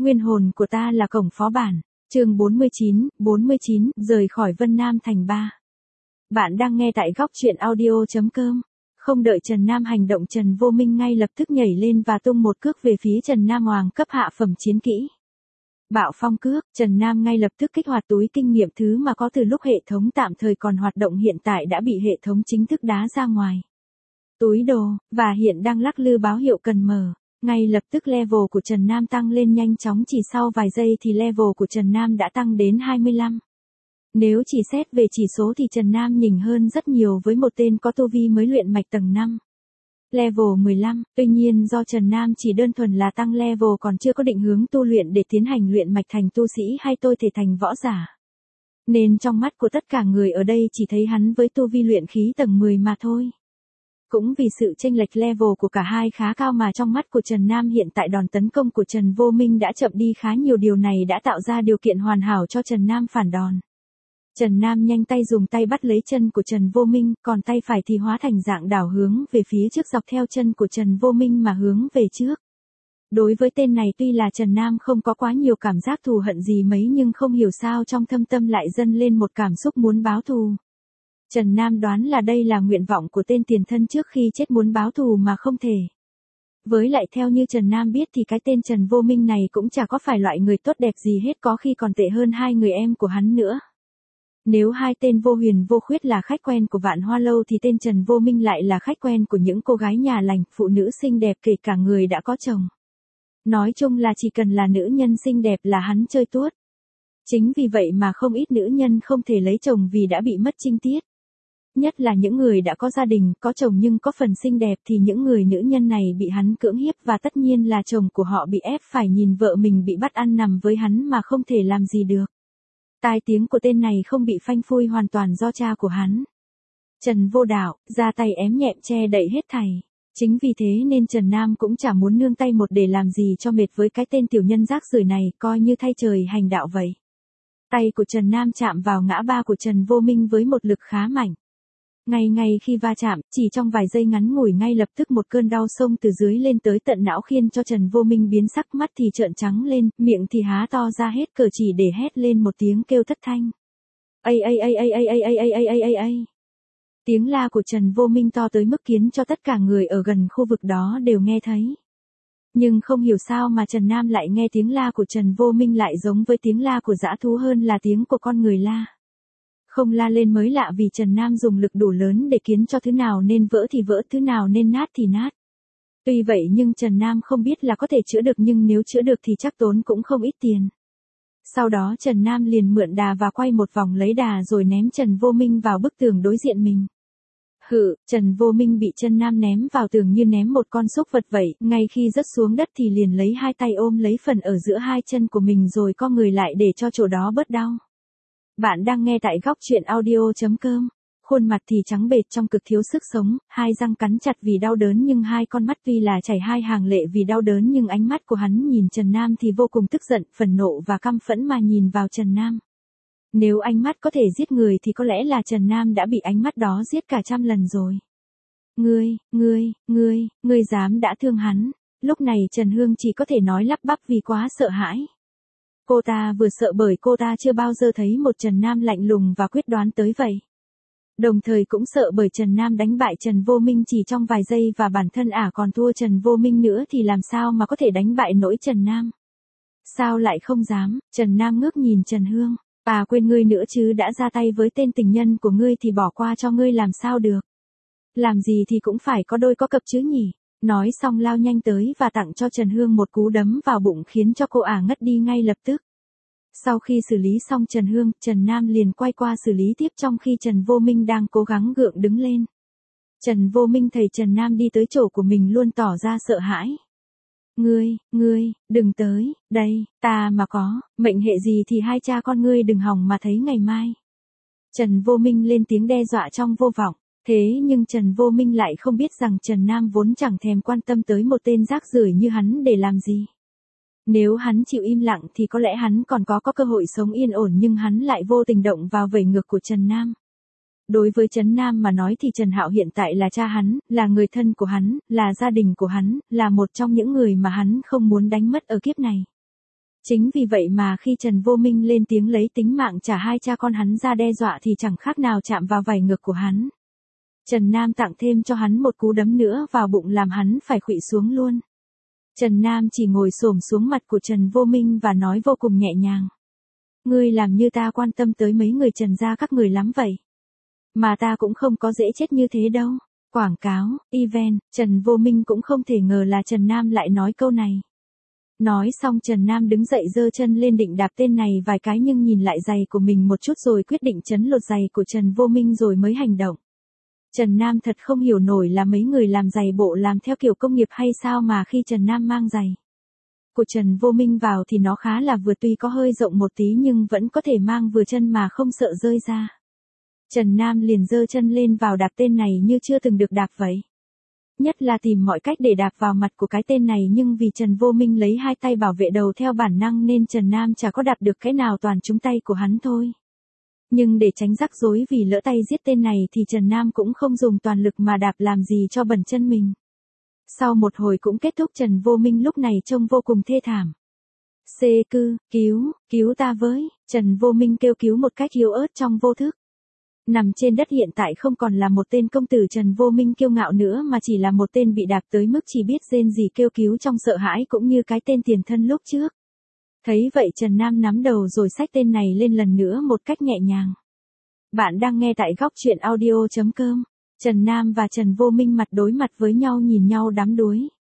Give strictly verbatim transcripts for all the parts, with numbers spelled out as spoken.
Nguyên hồn của ta là cổng phó bản. Chương bốn mươi chín, bốn mươi chín, rời khỏi Vân Nam thành ba. Bạn đang nghe tại góc truyện audio chấm com. Không đợi Trần Nam hành động, Trần Vô Minh ngay lập tức nhảy lên và tung một cước về phía Trần Nam Hoàng cấp hạ phẩm chiến kỹ. Bạo phong cước, Trần Nam ngay lập tức kích hoạt túi kinh nghiệm, thứ mà có từ lúc hệ thống tạm thời còn hoạt động hiện tại đã bị hệ thống chính thức đá ra ngoài. Túi đồ, và hiện đang lắc lư báo hiệu cần mở. Ngay lập tức level của Trần Nam tăng lên nhanh chóng, chỉ sau vài giây thì level của Trần Nam đã tăng đến hai mươi lăm. Nếu chỉ xét về chỉ số thì Trần Nam nhỉnh hơn rất nhiều với một tên có tu vi mới luyện mạch tầng năm. Level mười lăm, tuy nhiên do Trần Nam chỉ đơn thuần là tăng level còn chưa có định hướng tu luyện để tiến hành luyện mạch thành tu sĩ hay tôi thể thành võ giả. Nên trong mắt của tất cả người ở đây chỉ thấy hắn với tu vi luyện khí tầng mười mà thôi. Cũng vì sự chênh lệch level của cả hai khá cao mà trong mắt của Trần Nam hiện tại đòn tấn công của Trần Vô Minh đã chậm đi khá nhiều, điều này đã tạo ra điều kiện hoàn hảo cho Trần Nam phản đòn. Trần Nam nhanh tay dùng tay bắt lấy chân của Trần Vô Minh, còn tay phải thì hóa thành dạng đảo hướng về phía trước dọc theo chân của Trần Vô Minh mà hướng về trước. Đối với tên này tuy là Trần Nam không có quá nhiều cảm giác thù hận gì mấy, nhưng không hiểu sao trong thâm tâm lại dâng lên một cảm xúc muốn báo thù. Trần Nam đoán là đây là nguyện vọng của tên tiền thân trước khi chết, muốn báo thù mà không thể. Với lại theo như Trần Nam biết thì cái tên Trần Vô Minh này cũng chả có phải loại người tốt đẹp gì hết, có khi còn tệ hơn hai người em của hắn nữa. Nếu hai tên Vô Huyền Vô Khuyết là khách quen của Vạn Hoa Lâu thì tên Trần Vô Minh lại là khách quen của những cô gái nhà lành, phụ nữ xinh đẹp, kể cả người đã có chồng. Nói chung là chỉ cần là nữ nhân xinh đẹp là hắn chơi tuốt. Chính vì vậy mà không ít nữ nhân không thể lấy chồng vì đã bị mất trinh tiết. Nhất là những người đã có gia đình, có chồng nhưng có phần xinh đẹp thì những người nữ nhân này bị hắn cưỡng hiếp, và tất nhiên là chồng của họ bị ép phải nhìn vợ mình bị bắt ăn nằm với hắn mà không thể làm gì được. Tai tiếng của tên này không bị phanh phui hoàn toàn do cha của hắn. Trần Vô Đạo, ra tay ém nhẹm che đậy hết thảy. Chính vì thế nên Trần Nam cũng chả muốn nương tay một để làm gì cho mệt với cái tên tiểu nhân rác rưởi này, coi như thay trời hành đạo vậy. Tay của Trần Nam chạm vào ngã ba của Trần Vô Minh với một lực khá mạnh. Ngay ngay khi va chạm, chỉ trong vài giây ngắn ngủi ngay lập tức một cơn đau xông từ dưới lên tới tận não, khiến cho Trần Vô Minh biến sắc, mắt thì trợn trắng lên, miệng thì há to ra hết cỡ chỉ để hét lên một tiếng kêu thất thanh. Ây ây ây ây ây ây ây ây ây ây ây ây. Tiếng la của Trần Vô Minh to tới mức khiến cho tất cả người ở gần khu vực đó đều nghe thấy. Nhưng không hiểu sao mà Trần Nam lại nghe tiếng la của Trần Vô Minh lại giống với tiếng la của dã thú hơn là tiếng của con người la. Không la lên mới lạ, vì Trần Nam dùng lực đủ lớn để khiến cho thứ nào nên vỡ thì vỡ, thứ nào nên nát thì nát. Tuy vậy nhưng Trần Nam không biết là có thể chữa được, nhưng nếu chữa được thì chắc tốn cũng không ít tiền. Sau đó Trần Nam liền mượn đà và quay một vòng lấy đà rồi ném Trần Vô Minh vào bức tường đối diện mình. Hự, Trần Vô Minh bị Trần Nam ném vào tường như ném một con súc vật vậy, ngay khi rớt xuống đất thì liền lấy hai tay ôm lấy phần ở giữa hai chân của mình rồi co người lại để cho chỗ đó bớt đau. Bạn đang nghe tại góc truyện audio chấm com. Khuôn mặt thì trắng bệch trong cực thiếu sức sống, hai răng cắn chặt vì đau đớn, nhưng hai con mắt tuy là chảy hai hàng lệ vì đau đớn, nhưng ánh mắt của hắn nhìn Trần Nam thì vô cùng tức giận, phần nộ và căm phẫn mà nhìn vào Trần Nam. Nếu ánh mắt có thể giết người thì có lẽ là Trần Nam đã bị ánh mắt đó giết cả trăm lần rồi. Ngươi, ngươi, ngươi, ngươi dám đã thương hắn. Lúc này Trần Hương chỉ có thể nói lắp bắp vì quá sợ hãi. Cô ta vừa sợ bởi cô ta chưa bao giờ thấy một Trần Nam lạnh lùng và quyết đoán tới vậy. Đồng thời cũng sợ bởi Trần Nam đánh bại Trần Vô Minh chỉ trong vài giây, và bản thân ả còn thua Trần Vô Minh nữa thì làm sao mà có thể đánh bại nổi Trần Nam. Sao lại không dám? Trần Nam ngước nhìn Trần Hương. À quên, ngươi nữa chứ, đã ra tay với tên tình nhân của ngươi thì bỏ qua cho ngươi làm sao được. Làm gì thì cũng phải có đôi có cặp chứ nhỉ. Nói xong lao nhanh tới và tặng cho Trần Hương một cú đấm vào bụng khiến cho cô ả ngất đi ngay lập tức. Sau khi xử lý xong Trần Hương, Trần Nam liền quay qua xử lý tiếp trong khi Trần Vô Minh đang cố gắng gượng đứng lên. Trần Vô Minh thấy Trần Nam đi tới chỗ của mình luôn tỏ ra sợ hãi. Ngươi, ngươi, đừng tới, đây, ta mà có, mệnh hệ gì thì hai cha con ngươi đừng hòng mà thấy ngày mai. Trần Vô Minh lên tiếng đe dọa trong vô vọng. Thế nhưng Trần Vô Minh lại không biết rằng Trần Nam vốn chẳng thèm quan tâm tới một tên rác rưởi như hắn để làm gì. Nếu hắn chịu im lặng thì có lẽ hắn còn có có cơ hội sống yên ổn, nhưng hắn lại vô tình động vào vảy ngược của Trần Nam. Đối với Trần Nam mà nói thì Trần Hạo hiện tại là cha hắn, là người thân của hắn, là gia đình của hắn, là một trong những người mà hắn không muốn đánh mất ở kiếp này. Chính vì vậy mà khi Trần Vô Minh lên tiếng lấy tính mạng trả hai cha con hắn ra đe dọa thì chẳng khác nào chạm vào vảy ngực của hắn. Trần Nam tặng thêm cho hắn một cú đấm nữa vào bụng làm hắn phải khuỵu xuống luôn. Trần Nam chỉ ngồi xổm xuống mặt của Trần Vô Minh và nói vô cùng nhẹ nhàng. Ngươi làm như ta quan tâm tới mấy người Trần gia các người lắm vậy. Mà ta cũng không có dễ chết như thế đâu. Quảng cáo, event, Trần Vô Minh cũng không thể ngờ là Trần Nam lại nói câu này. Nói xong Trần Nam đứng dậy giơ chân lên định đạp tên này vài cái nhưng nhìn lại giày của mình một chút rồi quyết định chấn lột giày của Trần Vô Minh rồi mới hành động. Trần Nam thật không hiểu nổi là mấy người làm giày bộ làm theo kiểu công nghiệp hay sao mà khi Trần Nam mang giày của Trần Vô Minh vào thì nó khá là vừa, tuy có hơi rộng một tí nhưng vẫn có thể mang vừa chân mà không sợ rơi ra. Trần Nam liền giơ chân lên vào đạp tên này như chưa từng được đạp vậy. Nhất là tìm mọi cách để đạp vào mặt của cái tên này nhưng vì Trần Vô Minh lấy hai tay bảo vệ đầu theo bản năng nên Trần Nam chả có đạp được cái nào, toàn trúng tay của hắn thôi. Nhưng để tránh rắc rối vì lỡ tay giết tên này thì Trần Nam cũng không dùng toàn lực mà đạp làm gì cho bẩn chân mình. Sau một hồi cũng kết thúc, Trần Vô Minh lúc này trông vô cùng thê thảm. Xê cư, cứu, cứu ta với, Trần Vô Minh kêu cứu một cách yếu ớt trong vô thức. Nằm trên đất hiện tại không còn là một tên công tử Trần Vô Minh kiêu ngạo nữa mà chỉ là một tên bị đạp tới mức chỉ biết rên rỉ kêu cứu trong sợ hãi cũng như cái tên tiền thân lúc trước. Thấy vậy Trần Nam nắm đầu rồi xách tên này lên lần nữa một cách nhẹ nhàng. Bạn đang nghe tại góc truyện audio chấm com. Trần Nam và Trần Vô Minh mặt đối mặt với nhau nhìn nhau đắm đuối.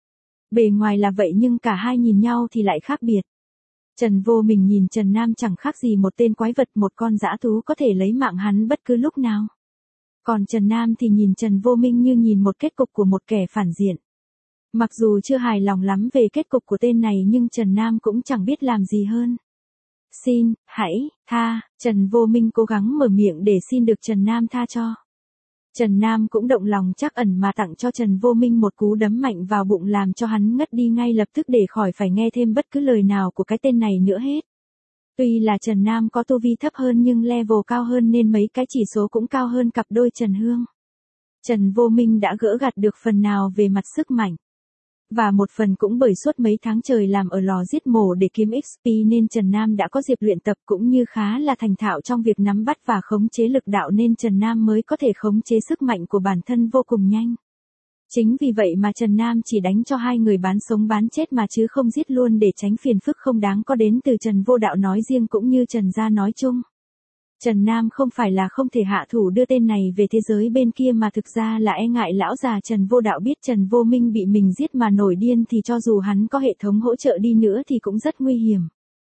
Bề ngoài là vậy nhưng cả hai nhìn nhau thì lại khác biệt. Trần Vô Minh nhìn Trần Nam chẳng khác gì một tên quái vật, một con dã thú có thể lấy mạng hắn bất cứ lúc nào. Còn Trần Nam thì nhìn Trần Vô Minh như nhìn một kết cục của một kẻ phản diện. Mặc dù chưa hài lòng lắm về kết cục của tên này nhưng Trần Nam cũng chẳng biết làm gì hơn. Xin, hãy, tha, Trần Vô Minh cố gắng mở miệng để xin được Trần Nam tha cho. Trần Nam cũng động lòng trắc ẩn mà tặng cho Trần Vô Minh một cú đấm mạnh vào bụng làm cho hắn ngất đi ngay lập tức để khỏi phải nghe thêm bất cứ lời nào của cái tên này nữa hết. Tuy là Trần Nam có tu vi thấp hơn nhưng level cao hơn nên mấy cái chỉ số cũng cao hơn cặp đôi Trần Hương. Trần Vô Minh đã gỡ gặt được phần nào về mặt sức mạnh. Và một phần cũng bởi suốt mấy tháng trời làm ở lò giết mổ để kiếm ích pê nên Trần Nam đã có dịp luyện tập cũng như khá là thành thạo trong việc nắm bắt và khống chế lực đạo nên Trần Nam mới có thể khống chế sức mạnh của bản thân vô cùng nhanh. Chính vì vậy mà Trần Nam chỉ đánh cho hai người bán sống bán chết mà chứ không giết luôn để tránh phiền phức không đáng có đến từ Trần Vô Đạo nói riêng cũng như Trần gia nói chung. Trần Nam không phải là không thể hạ thủ đưa tên này về thế giới bên kia mà thực ra là e ngại lão già Trần Vô Đạo biết Trần Vô Minh bị mình giết mà nổi điên thì cho dù hắn có hệ thống hỗ trợ đi nữa thì cũng rất nguy hiểm.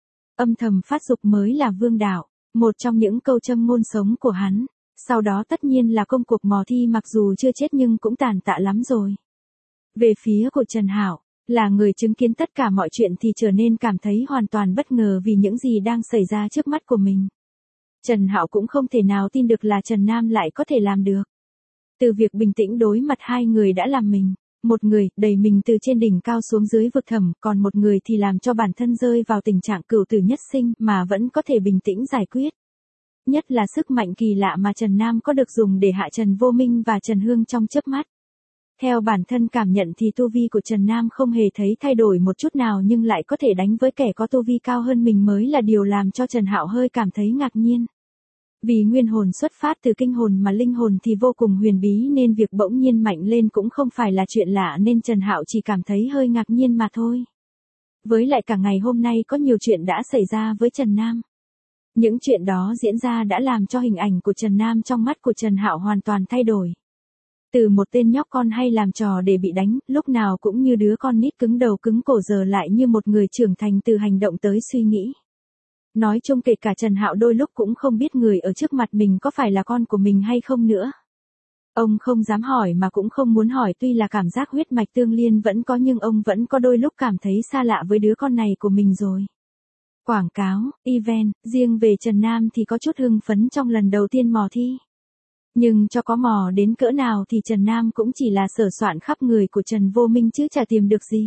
Âm thầm phát dục mới là vương đạo, một trong những câu châm ngôn sống của hắn. Sau đó tất nhiên là công cuộc mò thi, mặc dù chưa chết nhưng cũng tàn tạ lắm rồi. Về phía của Trần Hạo, là người chứng kiến tất cả mọi chuyện thì trở nên cảm thấy hoàn toàn bất ngờ vì những gì đang xảy ra trước mắt của mình. Trần Hạo cũng không thể nào tin được là Trần Nam lại có thể làm được. Từ việc bình tĩnh đối mặt hai người đã làm mình, một người đẩy mình từ trên đỉnh cao xuống dưới vực thẳm, còn một người thì làm cho bản thân rơi vào tình trạng cửu tử nhất sinh mà vẫn có thể bình tĩnh giải quyết. Nhất là sức mạnh kỳ lạ mà Trần Nam có được dùng để hạ Trần Vô Minh và Trần Hương trong chớp mắt. Theo bản thân cảm nhận thì tu vi của Trần Nam không hề thấy thay đổi một chút nào nhưng lại có thể đánh với kẻ có tu vi cao hơn mình mới là điều làm cho Trần Hạo hơi cảm thấy ngạc nhiên. Vì nguyên hồn xuất phát từ kinh hồn mà linh hồn thì vô cùng huyền bí nên việc bỗng nhiên mạnh lên cũng không phải là chuyện lạ nên Trần Hạo chỉ cảm thấy hơi ngạc nhiên mà thôi. Với lại cả ngày hôm nay có nhiều chuyện đã xảy ra với Trần Nam. Những chuyện đó diễn ra đã làm cho hình ảnh của Trần Nam trong mắt của Trần Hạo hoàn toàn thay đổi. Từ một tên nhóc con hay làm trò để bị đánh, lúc nào cũng như đứa con nít cứng đầu cứng cổ giờ lại như một người trưởng thành từ hành động tới suy nghĩ. Nói chung kể cả Trần Hạo đôi lúc cũng không biết người ở trước mặt mình có phải là con của mình hay không nữa. Ông không dám hỏi mà cũng không muốn hỏi, tuy là cảm giác huyết mạch tương liên vẫn có nhưng ông vẫn có đôi lúc cảm thấy xa lạ với đứa con này của mình rồi. Quảng cáo, event, riêng về Trần Nam thì có chút hưng phấn trong lần đầu tiên mò thi. Nhưng cho có mò đến cỡ nào thì Trần Nam cũng chỉ là sờ soạn khắp người của Trần Vô Minh chứ chả tìm được gì.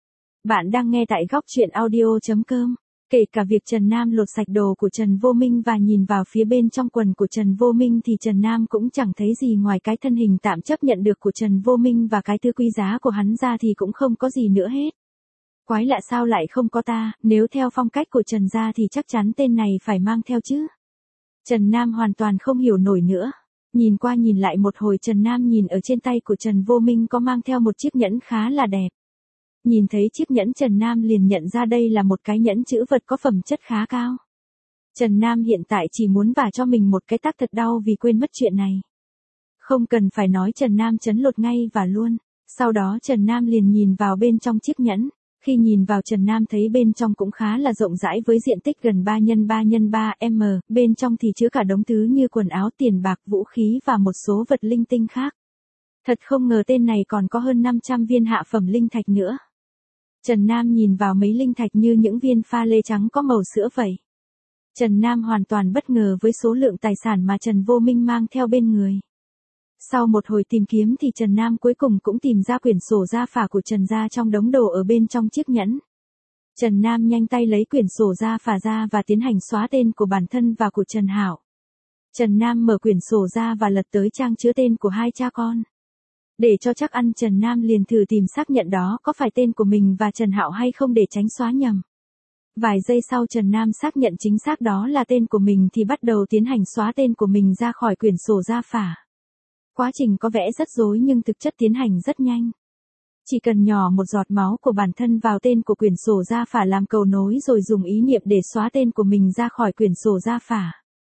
Bạn đang nghe tại góc truyện audio chấm com. Kể cả việc Trần Nam lột sạch đồ của Trần Vô Minh và nhìn vào phía bên trong quần của Trần Vô Minh thì Trần Nam cũng chẳng thấy gì ngoài cái thân hình tạm chấp nhận được của Trần Vô Minh và cái thứ quý giá của hắn ra thì cũng không có gì nữa hết. Quái lạ sao lại không có ta, nếu theo phong cách của Trần gia thì chắc chắn tên này phải mang theo chứ. Trần Nam hoàn toàn không hiểu nổi nữa. Nhìn qua nhìn lại một hồi Trần Nam nhìn ở trên tay của Trần Vô Minh có mang theo một chiếc nhẫn khá là đẹp. Nhìn thấy chiếc nhẫn Trần Nam liền nhận ra đây là một cái nhẫn chữ vật có phẩm chất khá cao. Trần Nam hiện tại chỉ muốn vả cho mình một cái tát thật đau vì quên mất chuyện này. Không cần phải nói Trần Nam chấn lột ngay và luôn. Sau đó Trần Nam liền nhìn vào bên trong chiếc nhẫn. Khi nhìn vào Trần Nam thấy bên trong cũng khá là rộng rãi với diện tích gần ba nhân ba nhân ba mét, bên trong thì chứa cả đống thứ như quần áo, tiền bạc, vũ khí và một số vật linh tinh khác. Thật không ngờ tên này còn có hơn năm trăm viên hạ phẩm linh thạch nữa. Trần Nam nhìn vào mấy linh thạch như những viên pha lê trắng có màu sữa vậy. Trần Nam hoàn toàn bất ngờ với số lượng tài sản mà Trần Vô Minh mang theo bên người. Sau một hồi tìm kiếm thì Trần Nam cuối cùng cũng tìm ra quyển sổ gia phả của Trần gia trong đống đồ ở bên trong chiếc nhẫn. Trần Nam nhanh tay lấy quyển sổ gia phả ra và tiến hành xóa tên của bản thân và của Trần Hạo. Trần Nam mở quyển sổ ra và lật tới trang chứa tên của hai cha con. Để cho chắc ăn Trần Nam liền thử tìm xác nhận đó có phải tên của mình và Trần Hạo hay không để tránh xóa nhầm. Vài giây sau Trần Nam xác nhận chính xác đó là tên của mình thì bắt đầu tiến hành xóa tên của mình ra khỏi quyển sổ gia phả. Quá trình có vẻ rất rối nhưng thực chất tiến hành rất nhanh. Chỉ cần nhỏ một giọt máu của bản thân vào tên của quyển sổ gia phả làm cầu nối rồi dùng ý niệm để xóa tên của mình ra khỏi quyển sổ gia phả.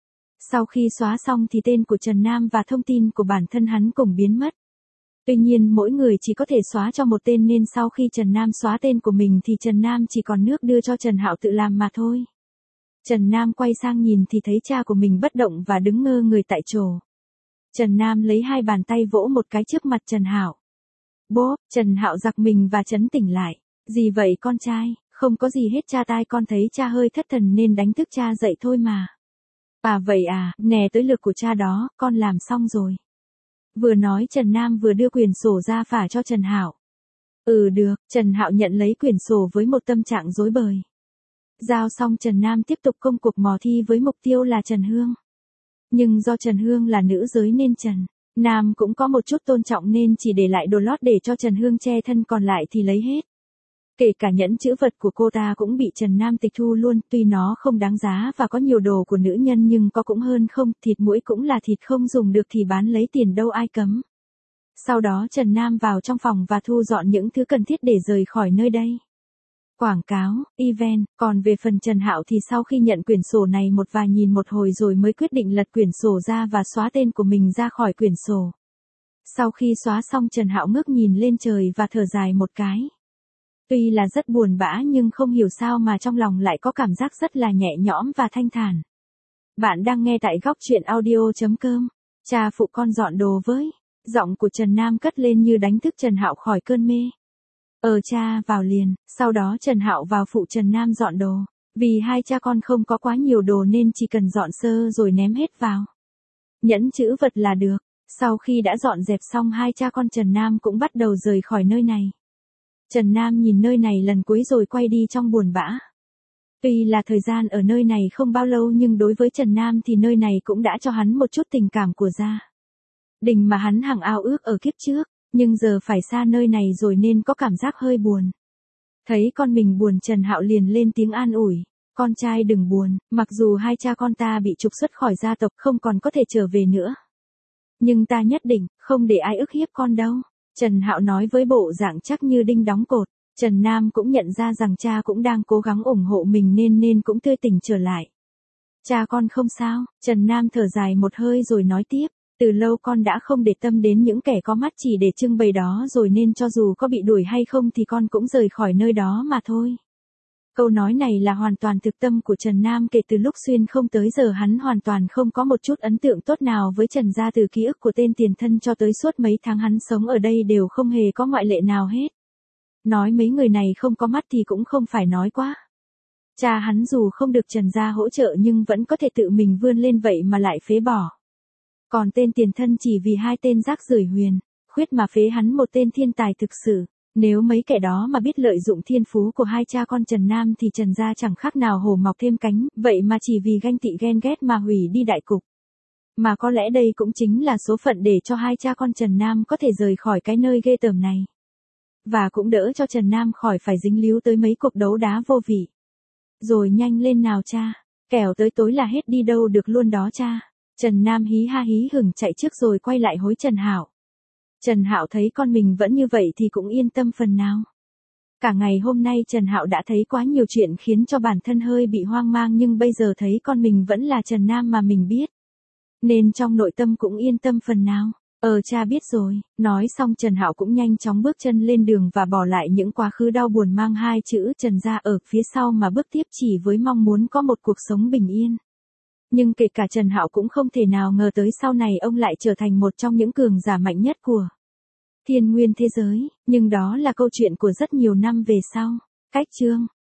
Sau khi xóa xong thì tên của Trần Nam và thông tin của bản thân hắn cùng biến mất. Tuy nhiên mỗi người chỉ có thể xóa cho một tên nên sau khi Trần Nam xóa tên của mình thì Trần Nam chỉ còn nước đưa cho Trần Hạo tự làm mà thôi. Trần Nam quay sang nhìn thì thấy cha của mình bất động và đứng ngơ người tại chỗ. Trần Nam lấy hai bàn tay vỗ một cái trước mặt Trần Hạo. Bố, Trần Hạo giật mình và chấn tỉnh lại. Gì vậy con trai, không có gì hết cha, tai con thấy cha hơi thất thần nên đánh thức cha dậy thôi mà. À vậy à, nè tới lượt của cha đó, con làm xong rồi. Vừa nói Trần Nam vừa đưa quyển sổ ra phả cho Trần Hạo. Ừ được, Trần Hạo nhận lấy quyển sổ với một tâm trạng rối bời. Giao xong Trần Nam tiếp tục công cuộc mò thi với mục tiêu là Trần Hương. Nhưng do Trần Hương là nữ giới nên Trần Nam cũng có một chút tôn trọng nên chỉ để lại đồ lót để cho Trần Hương che thân, còn lại thì lấy hết. Kể cả nhẫn chữ vật của cô ta cũng bị Trần Nam tịch thu luôn, tuy nó không đáng giá và có nhiều đồ của nữ nhân nhưng có cũng hơn không, thịt muỗi cũng là thịt, không dùng được thì bán lấy tiền đâu ai cấm. Sau đó Trần Nam vào trong phòng và thu dọn những thứ cần thiết để rời khỏi nơi đây. Quảng cáo, event, còn về phần Trần Hạo thì sau khi nhận quyển sổ này một vài nhìn một hồi rồi mới quyết định lật quyển sổ ra và xóa tên của mình ra khỏi quyển sổ. Sau khi xóa xong Trần Hạo ngước nhìn lên trời và thở dài một cái. Tuy là rất buồn bã nhưng không hiểu sao mà trong lòng lại có cảm giác rất là nhẹ nhõm và thanh thản. Bạn đang nghe tại góc truyện audio chấm com. Cha phụ con dọn đồ với. Giọng của Trần Nam cất lên như đánh thức Trần Hạo khỏi cơn mê. Ờ cha, vào liền. Sau đó Trần Hạo vào phụ Trần Nam dọn đồ. Vì hai cha con không có quá nhiều đồ nên chỉ cần dọn sơ rồi ném hết vào nhẫn chữ vật là được. Sau khi đã dọn dẹp xong hai cha con Trần Nam cũng bắt đầu rời khỏi nơi này. Trần Nam nhìn nơi này lần cuối rồi quay đi trong buồn bã. Tuy là thời gian ở nơi này không bao lâu nhưng đối với Trần Nam thì nơi này cũng đã cho hắn một chút tình cảm của gia đình mà hắn hằng ao ước ở kiếp trước, nhưng giờ phải xa nơi này rồi nên có cảm giác hơi buồn. Thấy con mình buồn Trần Hạo liền lên tiếng an ủi, con trai đừng buồn, mặc dù hai cha con ta bị trục xuất khỏi gia tộc không còn có thể trở về nữa. Nhưng ta nhất định không để ai ức hiếp con đâu. Trần Hạo nói với bộ dạng chắc như đinh đóng cột. Trần Nam cũng nhận ra rằng cha cũng đang cố gắng ủng hộ mình nên nên cũng tươi tỉnh trở lại. Cha con không sao, Trần Nam thở dài một hơi rồi nói tiếp. Từ lâu con đã không để tâm đến những kẻ có mắt chỉ để trưng bày đó rồi nên cho dù có bị đuổi hay không thì con cũng rời khỏi nơi đó mà thôi. Câu nói này là hoàn toàn thực tâm của Trần Nam, kể từ lúc xuyên không tới giờ hắn hoàn toàn không có một chút ấn tượng tốt nào với Trần gia, từ ký ức của tên tiền thân cho tới suốt mấy tháng hắn sống ở đây đều không hề có ngoại lệ nào hết. Nói mấy người này không có mắt thì cũng không phải nói quá. Cha hắn dù không được Trần gia hỗ trợ nhưng vẫn có thể tự mình vươn lên vậy mà lại phế bỏ. Còn tên tiền thân chỉ vì hai tên rác rưởi huyền, khuyết mà phế hắn một tên thiên tài thực sự. Nếu mấy kẻ đó mà biết lợi dụng thiên phú của hai cha con Trần Nam thì Trần gia chẳng khác nào hổ mọc thêm cánh, vậy mà chỉ vì ganh tị ghen ghét mà hủy đi đại cục. Mà có lẽ đây cũng chính là số phận để cho hai cha con Trần Nam có thể rời khỏi cái nơi ghê tởm này. và cũng đỡ cho Trần Nam khỏi phải dính líu tới mấy cuộc đấu đá vô vị. Rồi nhanh lên nào cha, kẻo tới tối là hết đi đâu được luôn đó cha. Trần Nam hí ha hí hửng chạy trước rồi quay lại hối Trần Hạo. Trần Hạo thấy con mình vẫn như vậy thì cũng yên tâm phần nào. Cả ngày hôm nay Trần Hạo đã thấy quá nhiều chuyện khiến cho bản thân hơi bị hoang mang, nhưng bây giờ thấy con mình vẫn là Trần Nam mà mình biết, nên trong nội tâm cũng yên tâm phần nào. Ờ cha biết rồi, nói xong Trần Hạo cũng nhanh chóng bước chân lên đường và bỏ lại những quá khứ đau buồn mang hai chữ Trần ra ở phía sau mà bước tiếp chỉ với mong muốn có một cuộc sống bình yên. Nhưng kể cả Trần Hạo cũng không thể nào ngờ tới sau này ông lại trở thành một trong những cường giả mạnh nhất của thiên nguyên thế giới, nhưng đó là câu chuyện của rất nhiều năm về sau. Cách chương